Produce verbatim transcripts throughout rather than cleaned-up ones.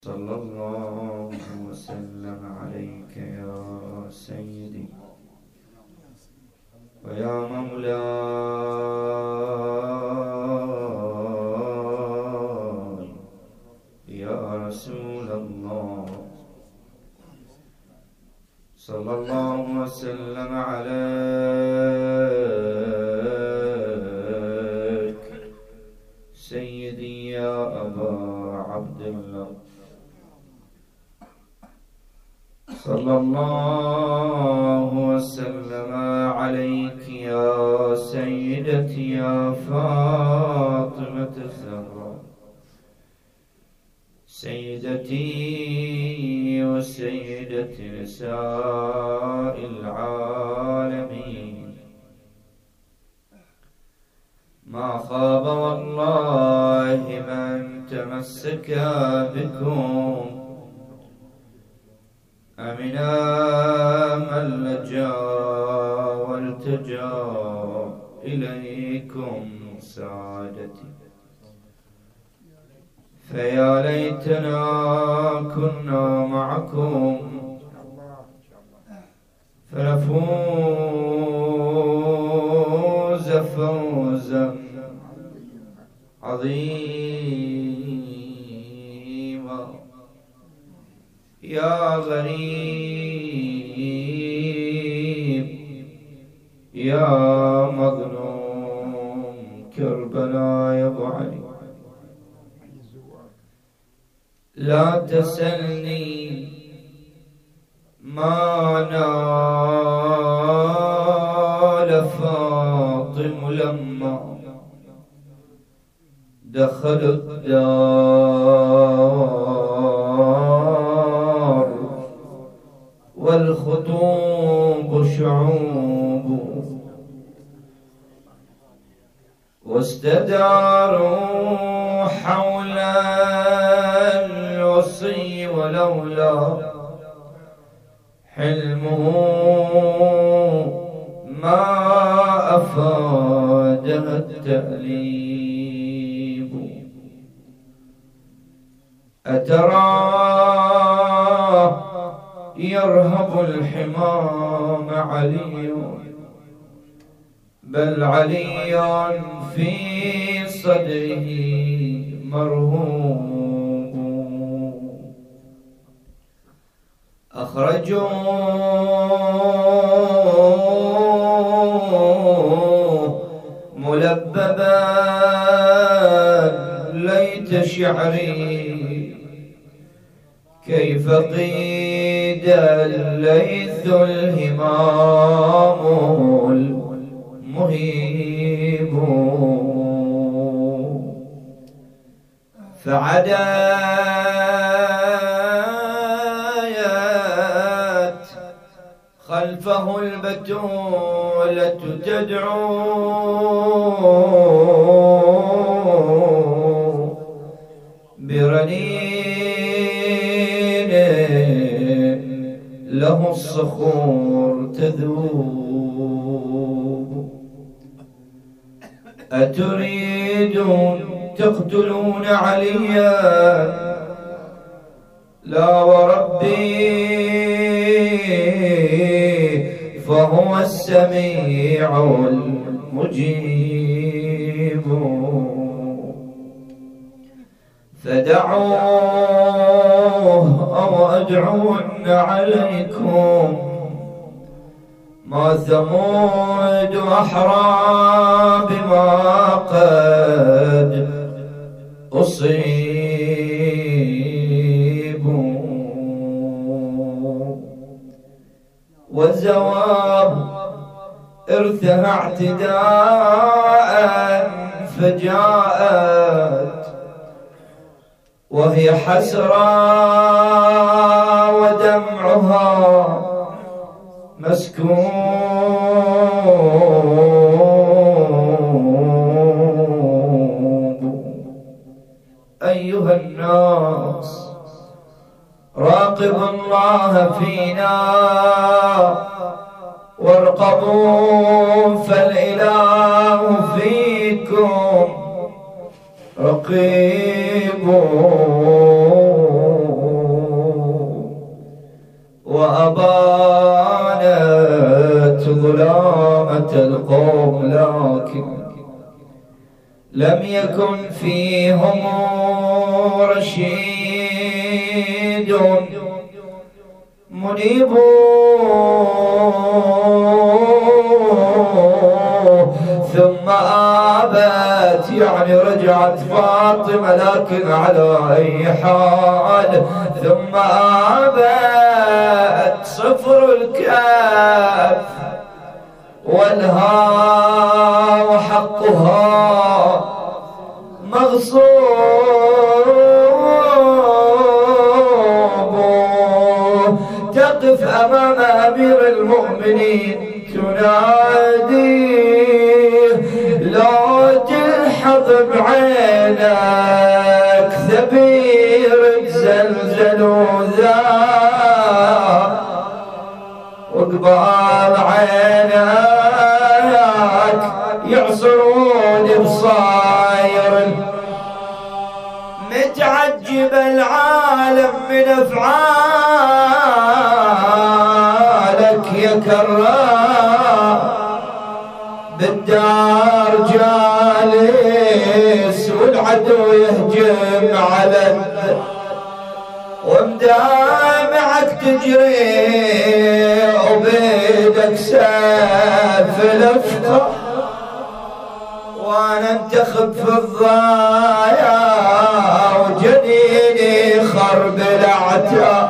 صلى الله وسلم عليك يا سيدي ويا مولاي يا رسول الله. صلى الله وسلم عليك سيدي يا أبا عبد الله. صلى الله وسلم عليك يا سيدتي يا فاطمة الزهراء سيدتي وسيدة نساء العالمين. ما خاب والله من تمسك بكم، أمنا من لجا والتجا إليكم سعادتي. فيا ليتنا كنا معكم فنفوز فوزا عظيما. يا غريب يا مظلوم كربلاء يا ابو علي، لا تسلني ما نال فاطم لما دخل الدار والخطوب شعوب واستداروا حول الوصي، ولولا حلمه ما أفادها التأليب. أترى يرهب الحمام علي، بل علي في صدره مرهوب. أخرجوه ملببا ليت شعري كيف قيد الليث الهمام المهيب. فعدايت خلفه البتولة تدعو برنين له الصخور تذوب. أتريدون تقتلون عليا؟ لا وربي فهو السميع المجيب. فدعوه أو أدعون عليكم، ما ثمود أحرى بما قد أصيب. والزواب ارثها اعتداء فجاءت وهي حسرى ودمعها مسكوب. أيها الناس راقبوا الله فينا وارقبوا فالإله فيكم رقيب. بانت ظلامة القوم لكن لم يكن فيهم رشيد منيب ثم آبت يعني رجعت فاطمة لكن على أي حال ثم آبت صفر الكاف والها وحقها مغصوب تقف أمام أمير المؤمنين تناديه لا تلحظ بعينك ثبيرك زلزل ذا وقبال عينك يعصرون بصاير متعجب العالم من افعالك يا كرام بالدار جالس والعدو يهجم على ومدامعك تجري وبيدك سيف الافقر وانا انتخب في الضايا وجنيني خرب الاعتاب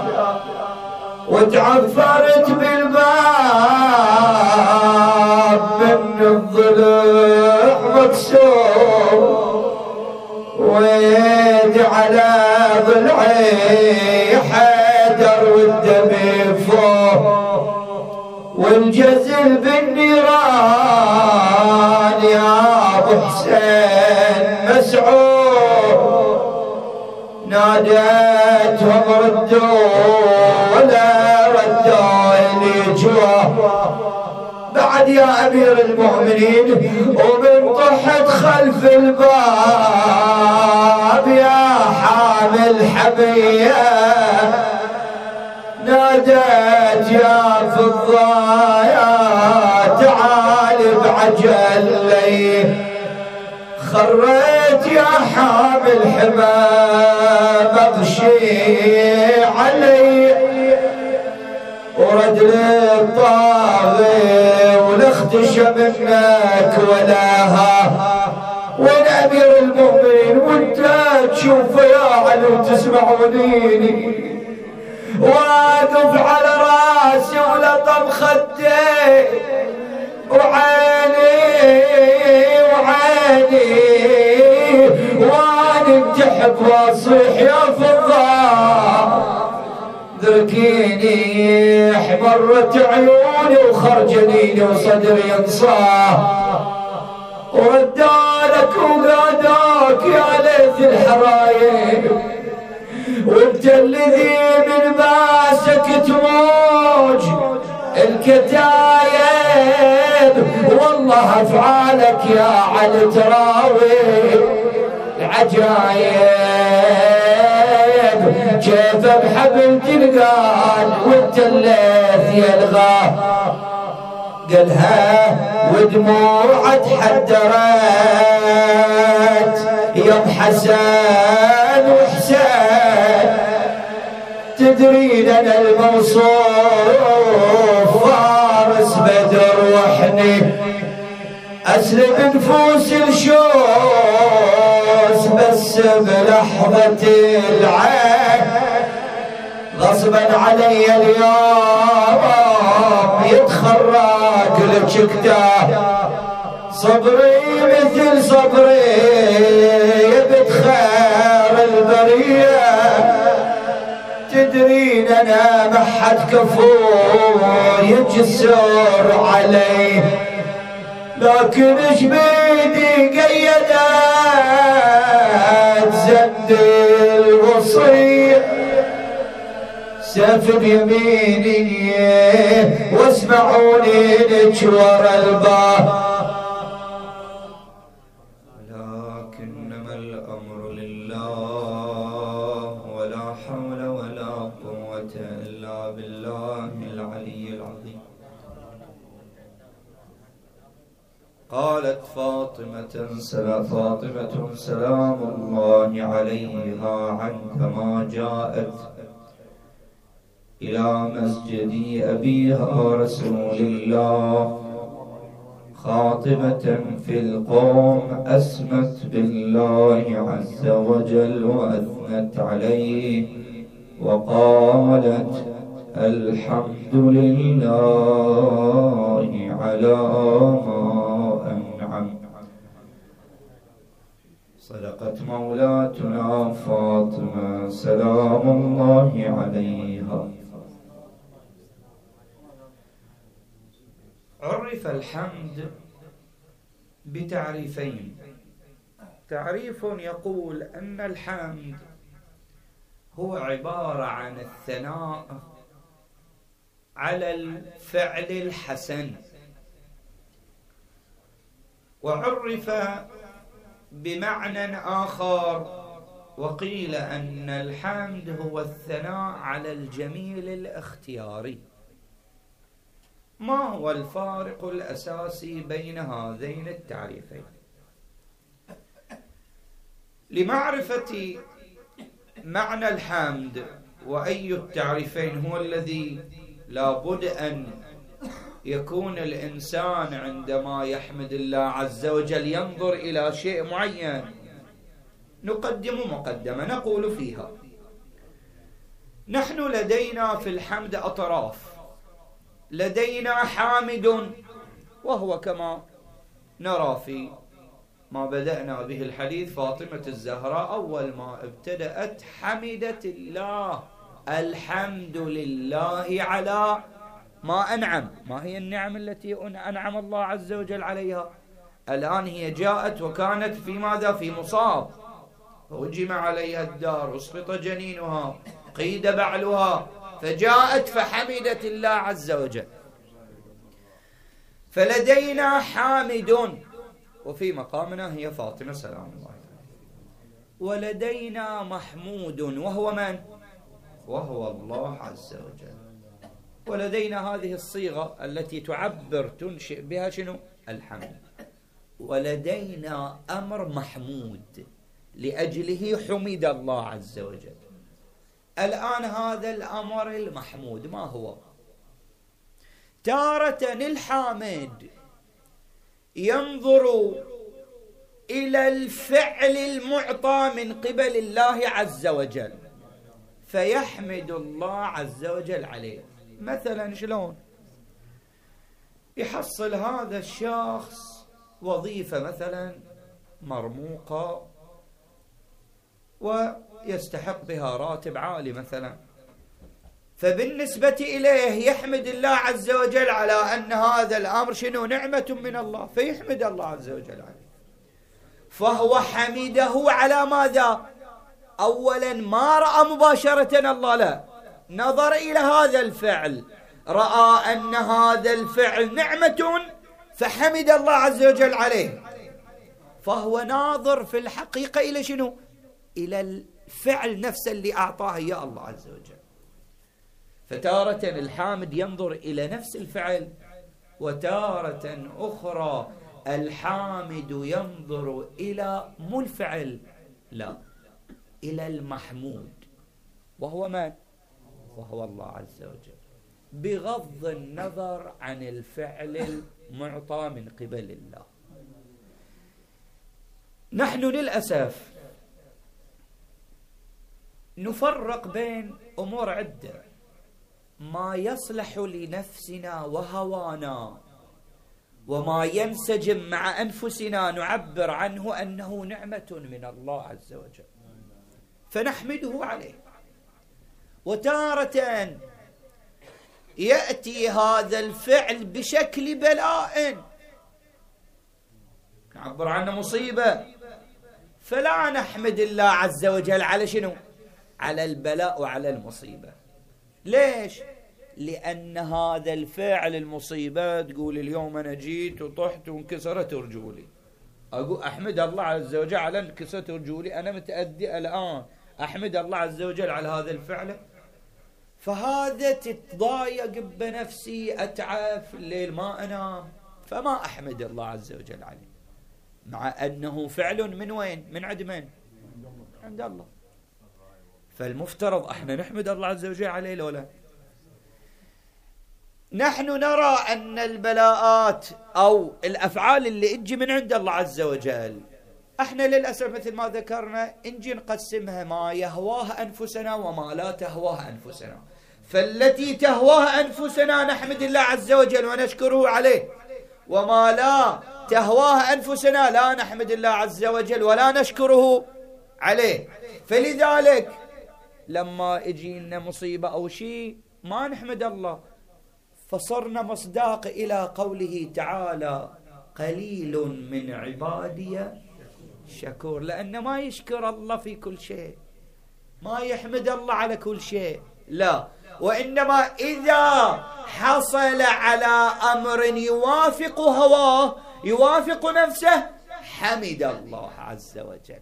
وتعفرت بالباب من الضلع مكسور ويد على ضلعي حيدر والدم فوق والجزل بالنيران يا ابو حسين مسعود ناديتهم ردوا ولا ردوا اللي جوا بعد يا امير المؤمنين ومن طحت خلف الباب يا حامل حبيه ناديت يا فضايا تعال بعجل لي خريت يا حامل حمام اغشي علي ورد لي الطاغي ولا اختشى منك ولاها والامير المؤمن وانت تشوف يا علي وتسمعونيني واقف على راسي ولطم خدي وعيني وعيني وانا انتحب واصيح يا فضاء ذركيني احمرت عيوني وخرجنيني وصدري انصاح وردالك وقاداك يا ليث الحرايب وانت الذي من باسك تموج الكتايب والله افعالك يا علي تراوي العجايب كيف بحبل تلقان وانت الليث يلغى قالها ودموعه تحدرت يوم حسن وحسين تدرين انا الموصوف فارس بدر وحني اسلب نفوس الشوس بس بلحظة العين غصبا علي اليوم يتخرج لك كتاب صبري مثل صبري يبت خير البريه تدرين انا ما حد كفور يجسر علي لكن ايش بيدي قيدت زند الوصيه سيف بيميني واسمعوني نجور الباب ولكنما الامر لله ولا حول ولا قوه قوة إلا بالله العلي العظيم. قالت فاطمة فاطمة سلام الله عليها عندما جاءت إلى مسجد أبيها رسول الله خاطبة في القوم أسمت بالله عز وجل وأثنت عليه وقالت الحمد لله على ما أنعم. صدقت مولاتنا فاطمة سلام الله عليها. عرف الحمد بتعريفين. تعريف يقول أن الحمد هو عبارة عن الثناء على الفعل الحسن، وعرف بمعنى آخر وقيل أن الحمد هو الثناء على الجميل الاختياري. ما هو الفارق الأساسي بين هذين التعريفين؟ لمعرفة معنى الحمد وأي التعريفين هو الذي لابد أن يكون الإنسان عندما يحمد الله عز وجل ينظر إلى شيء معين، نقدم مقدمة نقول فيها: نحن لدينا في الحمد أطراف. لدينا حامد، وهو كما نرى في ما بدأنا به الحديث فاطمة الزهراء أول ما ابتدأت حمدت الله، الحمد لله على ما أنعم. ما هي النعم التي أنعم الله عز وجل عليها؟ الآن هي جاءت وكانت في ماذا؟ في مصاب، هجم عليها الدار، أسقط جنينها، قيد بعلها، فجاءت فحمدت الله عز وجل. فلدينا حامد، وفي مقامنا هي فاطمة سلام الله عليها. ولدينا محمود، وهو من؟ وهو الله عز وجل. ولدينا هذه الصيغة التي تعبر تنشئ بها شنو؟ الحمد. ولدينا أمر محمود لأجله حمد الله عز وجل. الآن هذا الأمر المحمود ما هو؟ تارة الحامد ينظر إلى الفعل المعطى من قبل الله عز وجل فيحمد الله عز وجل عليه. مثلا شلون؟ يحصل هذا الشخص وظيفة مثلا مرموقة ويستحق بها راتب عالي مثلا، فبالنسبة إليه يحمد الله عز وجل على أن هذا الأمر شنو؟ نعمة من الله، فيحمد الله عز وجل عليه. فهو حمده على ماذا؟ أولا ما رأى مباشرة الله، لا، نظر إلى هذا الفعل، رأى أن هذا الفعل نعمة فحمد الله عز وجل عليه. فهو ناظر في الحقيقة إلى شنو؟ إلى الفعل نفسه اللي أعطاه إياه الله عز وجل. فتارة الحامد ينظر إلى نفس الفعل، وتارة أخرى الحامد ينظر إلى مو الفعل، لا، إلى المحمود، وهو من؟ وهو الله عز وجل، بغض النظر عن الفعل المعطى من قبل الله. نحن للأسف نفرق بين أمور عدة: ما يصلح لنفسنا وهوانا، وما ينسجم مع أنفسنا نعبر عنه أنه نعمة من الله عز وجل فنحمده عليه. وتارة يأتي هذا الفعل بشكل بلاء نعبر عنه مصيبة، فلا نحمد الله عز وجل على شنو؟ على البلاء وعلى المصيبة. ليش؟ لأن هذا الفعل المصيبة تقول اليوم أنا جيت وطحت وانكسرت رجولي، أقول أحمد الله عز وجل على انكسرت رجولي، أنا متأدي الآن أحمد الله عز وجل على هذا الفعل. فهذا تتضايق بنفسي، أتعب في الليل ما أنام، فما أحمد الله عز وجل عليه، مع أنه فعل من وين؟ من عند من؟ عند الله. فالمفترض احنا نحمد الله عز وجل عليه لو لا؟ نحن نرى أن البلاءات أو الأفعال اللي تجي من عند الله عز وجل، احنا للأسف مثل ما ذكرنا نجي نقسمها ما يهواها أنفسنا وما لا تهواها أنفسنا. فالتي تهواها أنفسنا نحمد الله عز وجل ونشكره عليه، وما لا تهواها أنفسنا لا نحمد الله عز وجل ولا نشكره عليه. فلذلك لما اجينا مصيبة أو شيء ما نحمد الله، فصرنا مصداق إلى قوله تعالى قليل من عبادي شكور، لأنه ما يشكر الله في كل شيء، ما يحمد الله على كل شيء، لا، وإنما إذا حصل على أمر يوافق هواه يوافق نفسه حمد الله عز وجل.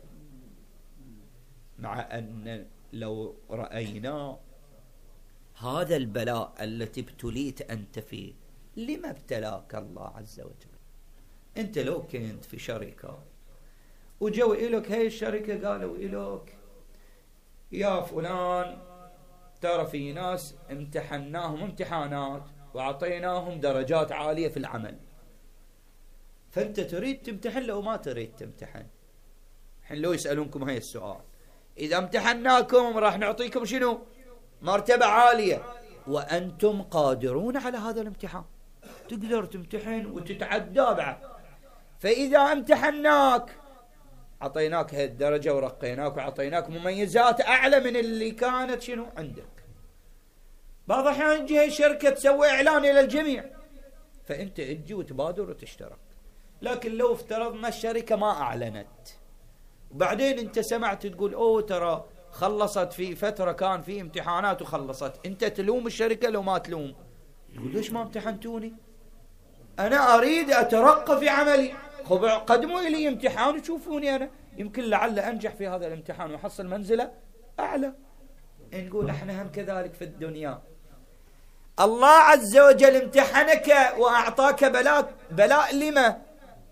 مع أن لو رأينا هذا البلاء التي ابتليت أنت فيه، لما ابتلاك الله عز وجل؟ أنت لو كنت في شركة وجوا إلك هاي الشركة قالوا إلك يا فلان ترى في ناس امتحناهم امتحانات وعطيناهم درجات عالية في العمل، فأنت تريد تمتحن لو ما تريد تمتحن. حين لو يسألونكم هاي السؤال، إذا امتحناكم راح نعطيكم شنو؟ مرتبة عالية، وأنتم قادرون على هذا الامتحان، تقدر تمتحن وتتعدى بعد. فإذا امتحناك عطيناك هذه الدرجة ورقيناك وعطيناك مميزات أعلى من اللي كانت شنو عندك. بعض الأحيان تجي الشركة تسوي إعلان إلى الجميع، فأنت تجي وتبادر وتشترك. لكن لو افترضنا الشركة ما أعلنت وبعدين أنت سمعت تقول أوه ترى خلصت في فترة كان في امتحانات وخلصت، أنت تلوم الشركة لو ما تلوم؟ تقول ليش ما امتحنتوني؟ أنا أريد أترقى في عملي، قدموا لي امتحان وشوفوني أنا يمكن لعل أنجح في هذا الامتحان وحصل منزلة أعلى. نقول احنا هم كذلك في الدنيا. الله عز وجل امتحنك وأعطاك بلاء، بلاء لما؟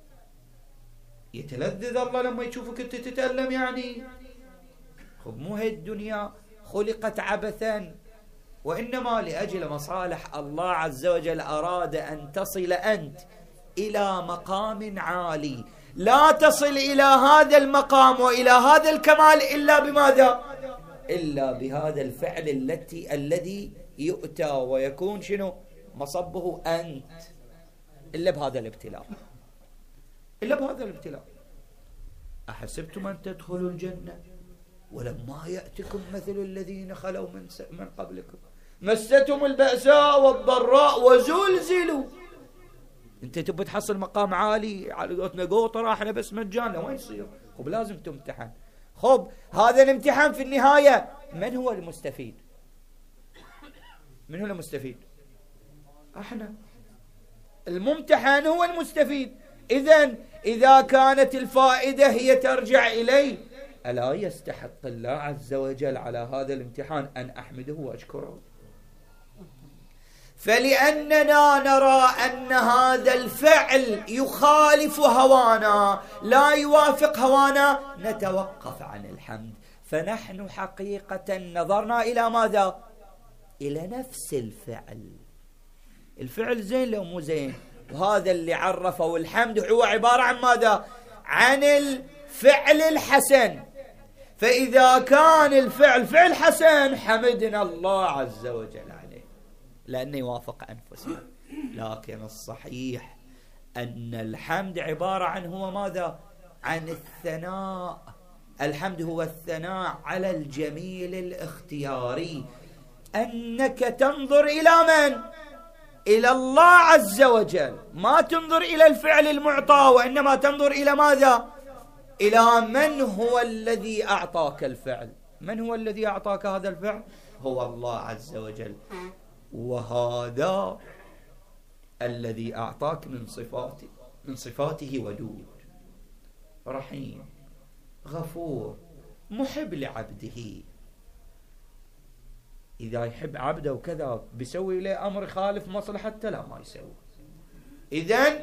يتلذذ الله لما يشوفك أنت تتألم يعني؟ خب مو هي الدنيا خلقت عبثا، وإنما لأجل مصالح الله عز وجل أراد أن تصل أنت إلى مقام عالي. لا تصل إلى هذا المقام وإلى هذا الكمال إلا بماذا؟ إلا بهذا الفعل التي الذي يؤتى ويكون شنو مصبه أنت، إلا بهذا الابتلاء، إلا بهذا الابتلاء. أحسبتم أن تدخلوا الجنة ولما يأتكم مثل الذين خلوا من من قبلكم مستهم البأساء والضراء وزلزلوا. انت تبي تحصل مقام عالي على قولتنا قوطرة احنا بس مجانا، ما يصير. خب لازم تمتحن. خب هذا الامتحان في النهاية من هو المستفيد؟ من هو المستفيد؟ احنا. الممتحن هو المستفيد. إذن إذا كانت الفائدة هي ترجع إليه، ألا يستحق الله عز وجل على هذا الامتحان أن أحمده وأشكره؟ فلأننا نرى أن هذا الفعل يخالف هوانا لا يوافق هوانا نتوقف عن الحمد. فنحن حقيقة نظرنا إلى ماذا؟ إلى نفس الفعل. الفعل زين لو مو زين؟ وهذا اللي عرفه الحمد هو عبارة عن ماذا؟ عن الفعل الحسن. فإذا كان الفعل فعل حسن حمدنا الله عز وجل عليه لأنه يوافق أنفسنا. لكن الصحيح أن الحمد عبارة عن هو ماذا؟ عن الثناء. الحمد هو الثناء على الجميل الاختياري، أنك تنظر إلى من؟ إلى الله عز وجل، ما تنظر إلى الفعل المعطى، وإنما تنظر إلى ماذا؟ إلى من هو الذي أعطاك الفعل. من هو الذي أعطاك هذا الفعل؟ هو الله عز وجل. وهذا الذي أعطاك من صفاته من صفاته ودود، رحيم، غفور، محب لعبده. إذا يحب عبده وكذا بيسوي له أمر خالف مصلحته لا ما يسوي. إذن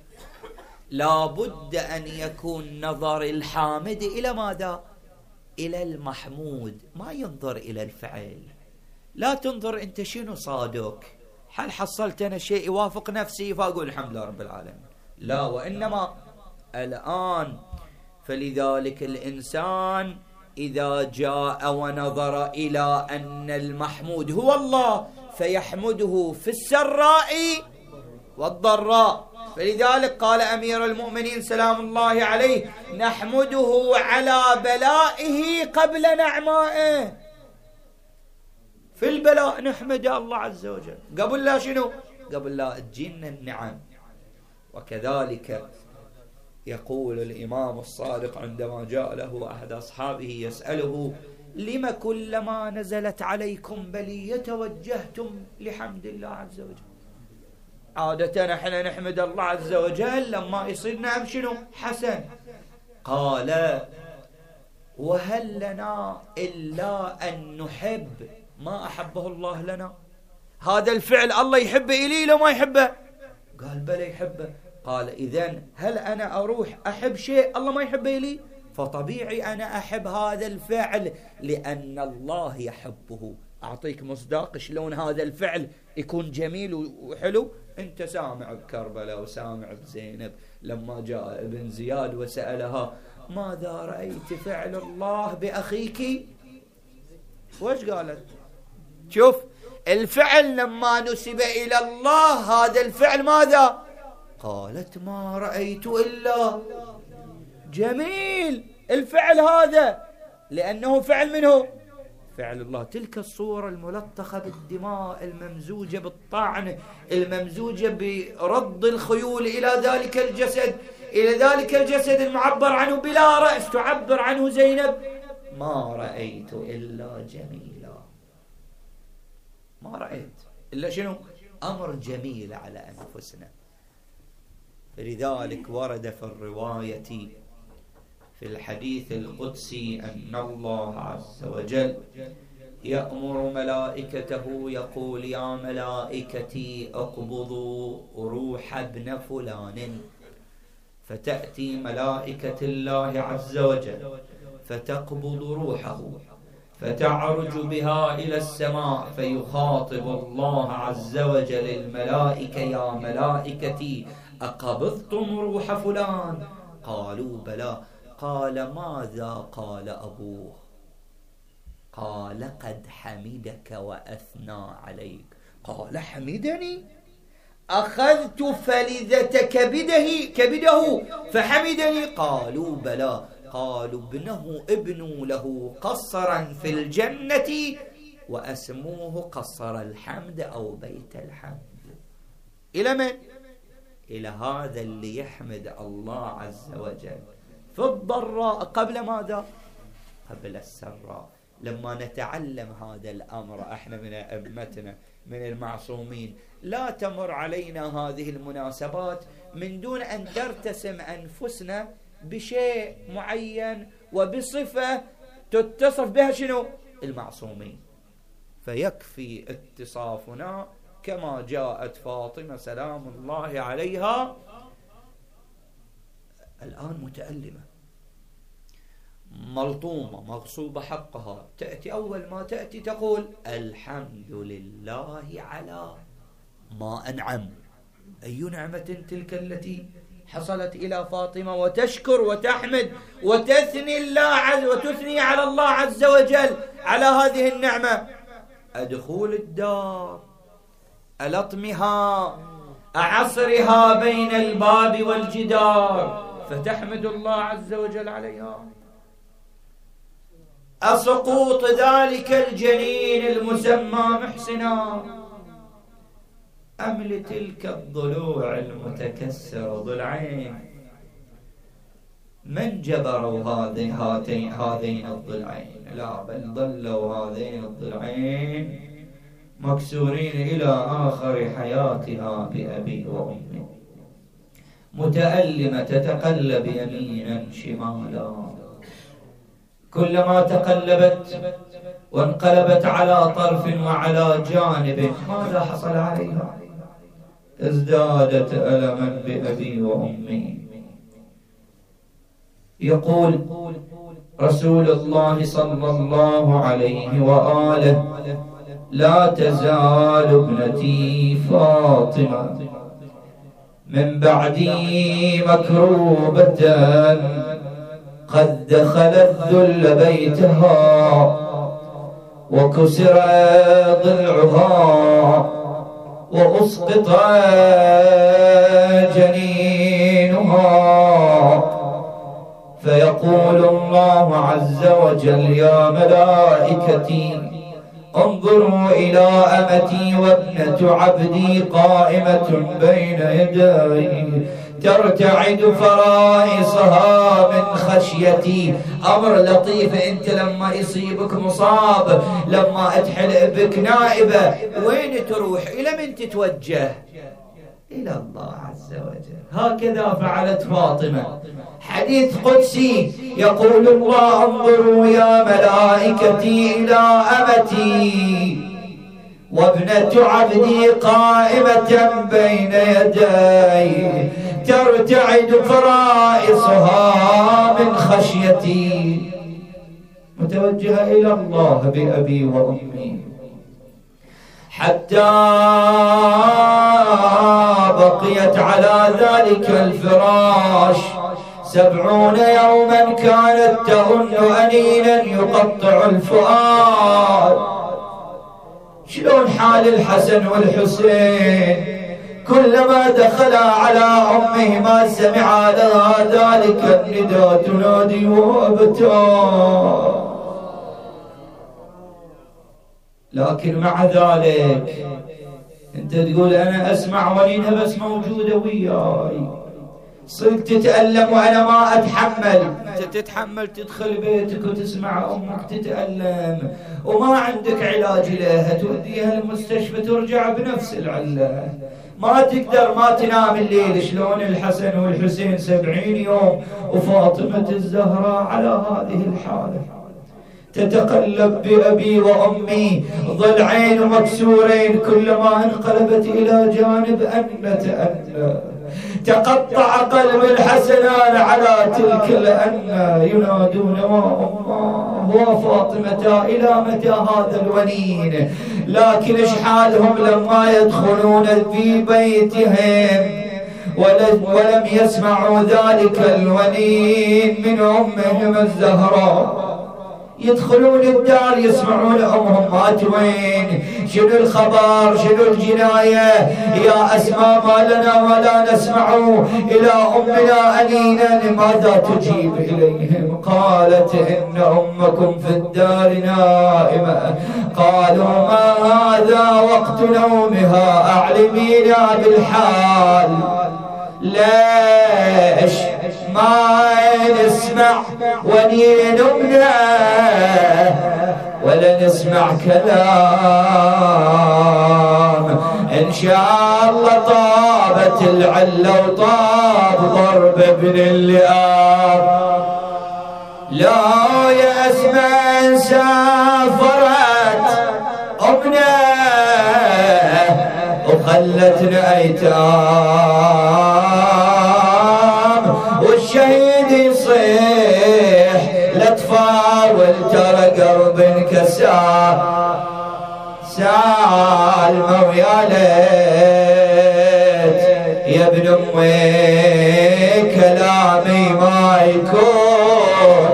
لابد أن يكون نظر الحامد إلى ماذا؟ إلى المحمود، ما ينظر إلى الفعل. لا تنظر أنت شنو صادق، هل حصلت أنا شيء يوافق نفسي فأقول الحمد لله رب العالمين، لا، وإنما الآن. فلذلك الإنسان إذا جاء ونظر إلى أن المحمود هو الله فيحمده في السراء والضراء. فلذلك قال أمير المؤمنين سلام الله عليه: نحمده على بلائه قبل نعمائه. في البلاء نحمد الله عز وجل، قبل لا شنو؟ قبل لا تجينا النعم. وكذلك يقول الإمام الصادق عندما جاء له أحد أصحابه يسأله: لما كلما نزلت عليكم بلية توجهتم لحمد الله عز وجل؟ عادة احنا نحمد الله عز وجل لما يصير نعم شنو؟ حسن. قال: وهل لنا إلا أن نحب ما أحبه الله لنا؟ هذا الفعل الله يحبه إلي لو ما يحبه؟ قال: بلى يحبه. قال: إذن هل أنا أروح أحب شيء الله ما يحبه إلي؟ فطبيعي أنا أحب هذا الفعل لأن الله يحبه. أعطيك مصداق شلون هذا الفعل يكون جميل وحلو. أنت سامع بكربلاء وسامع بزينب لما جاء ابن زياد وسألها: ماذا رأيت فعل الله بأخيك؟ وش قالت؟ شوف الفعل لما نسب إلى الله هذا الفعل ماذا؟ قالت: ما رأيت إلا جميل. الفعل هذا لأنه فعل منه فعل الله. تلك الصورة الملطخة بالدماء، الممزوجة بالطعن، الممزوجة برد الخيول إلى ذلك الجسد، إلى ذلك الجسد المعبر عنه بلا رأس تعبر عنه زينب: ما رأيت إلا جميلا. ما رأيت إلا شنو؟ أمر جميل على أنفسنا. فلذلك ورد في الرواية في الحديث القدسي أن الله عز وجل يأمر ملائكته يقول: يا ملائكتي اقبضوا روح ابن فلان. فتأتي ملائكة الله عز وجل فتقبض روحه فتعرج بها إلى السماء، فيخاطب الله عز وجل الملائكة: يا ملائكتي أقبضتم روح فلان؟ قالوا: بلى. قال: ماذا قال أبوه؟ قال: قد حمدك وأثنى عليك. قال: حمدني؟ أخذت فلذة كبده كبده فحمدني؟ قالوا: بلى. قالوا: ابنه ابن له قصرا في الجنة وأسموه قصر الحمد أو بيت الحمد. إلى من؟ إلى هذا اللي يحمد الله عز وجل في الضراء قبل ماذا؟ قبل السراء. لما نتعلم هذا الأمر احنا من أئمتنا من المعصومين لا تمر علينا هذه المناسبات من دون أن ترتسم أنفسنا بشيء معين وبصفة تتصف بها شنو؟ المعصومين. فيكفي اتصافنا كما جاءت فاطمة سلام الله عليها الآن متألمة ملطومة مغصوبة حقها، تأتي أول ما تأتي تقول: الحمد لله على ما أنعم. أي نعمة تلك التي حصلت إلى فاطمة، وتشكر وتحمد وتثني الله عز وتثني على الله عز وجل على هذه النعمة. أدخول الدار، ألطمها، أعصرها بين الباب والجدار فتحمد الله عز وجل عليها. أسقوط ذلك الجنين المسمى محسنا، أم لتلك الضلوع المتكسرة ضلعين. من جبروا هذين هاتين هذين الضلعين؟ لا، بل ظلوا هذين الضلعين مكسورين إلى آخر حياتها بأبي وأمي، متألمة تتقلب يمينا شمالا. كلما تقلبت وانقلبت على طرف وعلى جانب، ماذا حصل عليها؟ ازدادت ألما بأبي وأمي. يقول رسول الله صلى الله عليه وآله: لا تزال ابنتي فاطمة من بعدي مكروبة، قد دخل الذل بيتها وكسر ضلعها وأسقط جنينها، فيقول الله عز وجل: يا ملائكتي انظروا إلى أمتي وابنة عبدي قائمة بين يدي ترتعد فرائصها من خشيتي. أمر لطيف، أنت لما يصيبك مصاب، لما أتحل بك نائبة، وين تروح؟ إلى من تتوجه؟ إلى الله عز وجل. هكذا فعلت فاطمة. حديث قدسي يقول الله: انظروا يا ملائكتي إلى أمتي وابنة عبدي قائمة بين يدي ترتعد فرائصها من خشيتي، متوجهة إلى الله بأبي وأمي، حتى بقيت على ذلك الفراش سبعون يوما، كانت تظن أنينا يقطع الفؤاد. شلون حال الحسن والحسين؟ كلما دخل على أمهما سمع لها ذلك النداء تنادي وابتاه، لكن مع ذلك انت تقول انا اسمع ولينها بس موجوده وياي، صرت تتألم وانا ما اتحمل. انت تتحمل تدخل بيتك وتسمع امك تتألم وما عندك علاج لها، توديها المستشفى ترجع بنفس العله، ما تقدر ما تنام الليل. شلون الحسن والحسين سبعين يوم وفاطمة الزهراء على هذه الحالة تتقلب بأبي وأمي، ضلعين مكسورين، كلما انقلبت إلى جانب أنت أنت تقطع قلب الحسنان على تلك الأنة، ينادون وأماه وفاطمة إلى متى هذا الونين؟ لكن إيش حالهم لما يدخلون في بيتهم ولم يسمعوا ذلك الونين من أمهم الزهراء؟ يدخلون الدار يسمعون أمهم مات وين، شنو الخبر، شنو الجناية، يا أسماء ما لنا ولا نسمع إلى أمنا أنينا، ماذا تجيب إليهم؟ قالت إن أمكم في الدار نائمة. قالوا ما هذا وقت نومها، أعلمينا بالحال، ليش ما نسمع ونين أمنا ولا نسمع كلام؟ إن شاء الله طابت العلة وطاب ضرب ابن اللئام. لا يا أسماء سافرت أمنا وخلتنا أيتام، والشهيد يصيح لا تفاول ترى قلب انكسر، سالمة ويا ليت يا ابن امي كلامي ما يكون،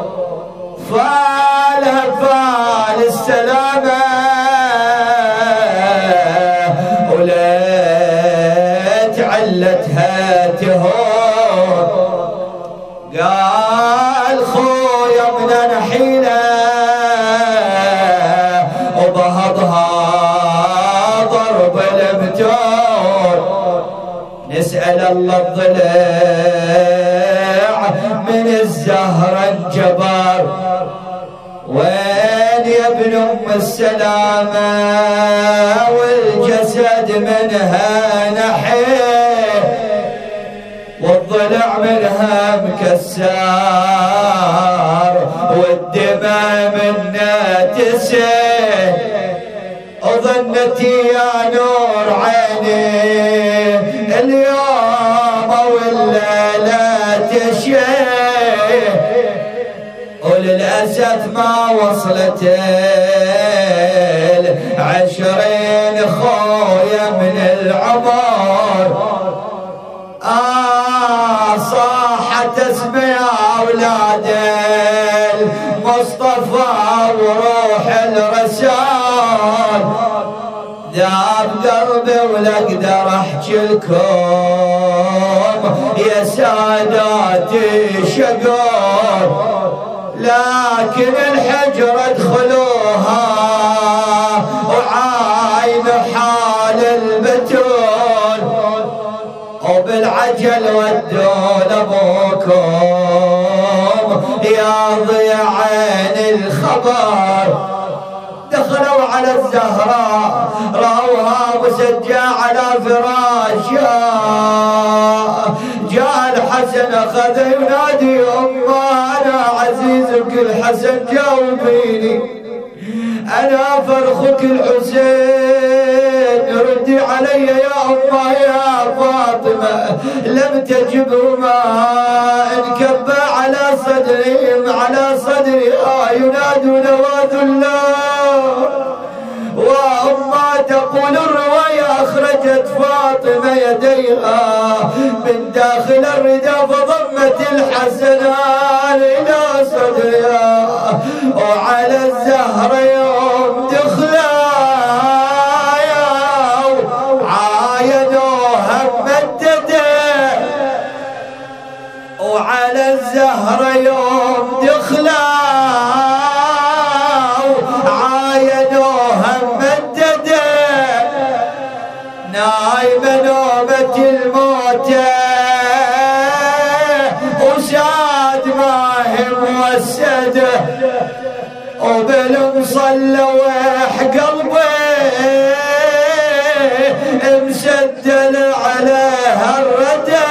فالها فال السلامة وليت علتها تهون. قال خويا من نحيله وبهضها ضرب المتون، نسأل الله الضلع من الزهر انجبر، وين يا ابن ام السلامة والجسد منها نحيه والضلع منها مكسر والدماء منها تسيل حسين وظنتي يا نور عيني اليوم والليلة تشيه وللأسف ما وصلت العشرين خويا من العمر آه صاحت اسمي يا أولاد المصطفى وروح الرسال ذاب قلبي ولا اقدر احكي لكم يا ساداتي شقور لكن الحجر ادخلوها وعاين حال البتول وبالعجل ودون ابوكم يا ضيعين الخبر دخلوا على الزهراء راوها مسجى على فراشها جاء الحسن اخذ ينادي امه انا عزيزك الحسن جاوبيني انا فرخك الحسين ردي علي يا امه يا فاطمه لم تجبهما انكب على صدري على صدري ينادون واذ الله وأمه تقول الرواية أخرجت فاطمة يديها من داخل الرداء فضمت الحسنان إلى صدرها وعلى الزهر يوم دخلا عاينوها ممددة وعلى الزهر يوم دخلا نايمة نومة الموتى وساد ما هي موسدة وبالمصلوح قلبي مسدل عليها الردى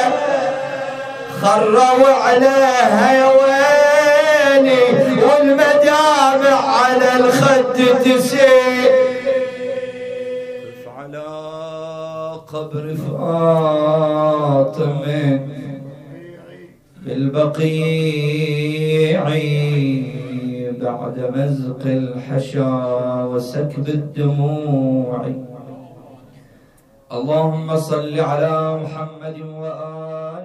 خروا عليها يا ويلي والمدامع على الخد تسيل على قبر فاطمة بالبقيع بعد مزق الحشا وسكب الدموع اللهم صل على محمد وآله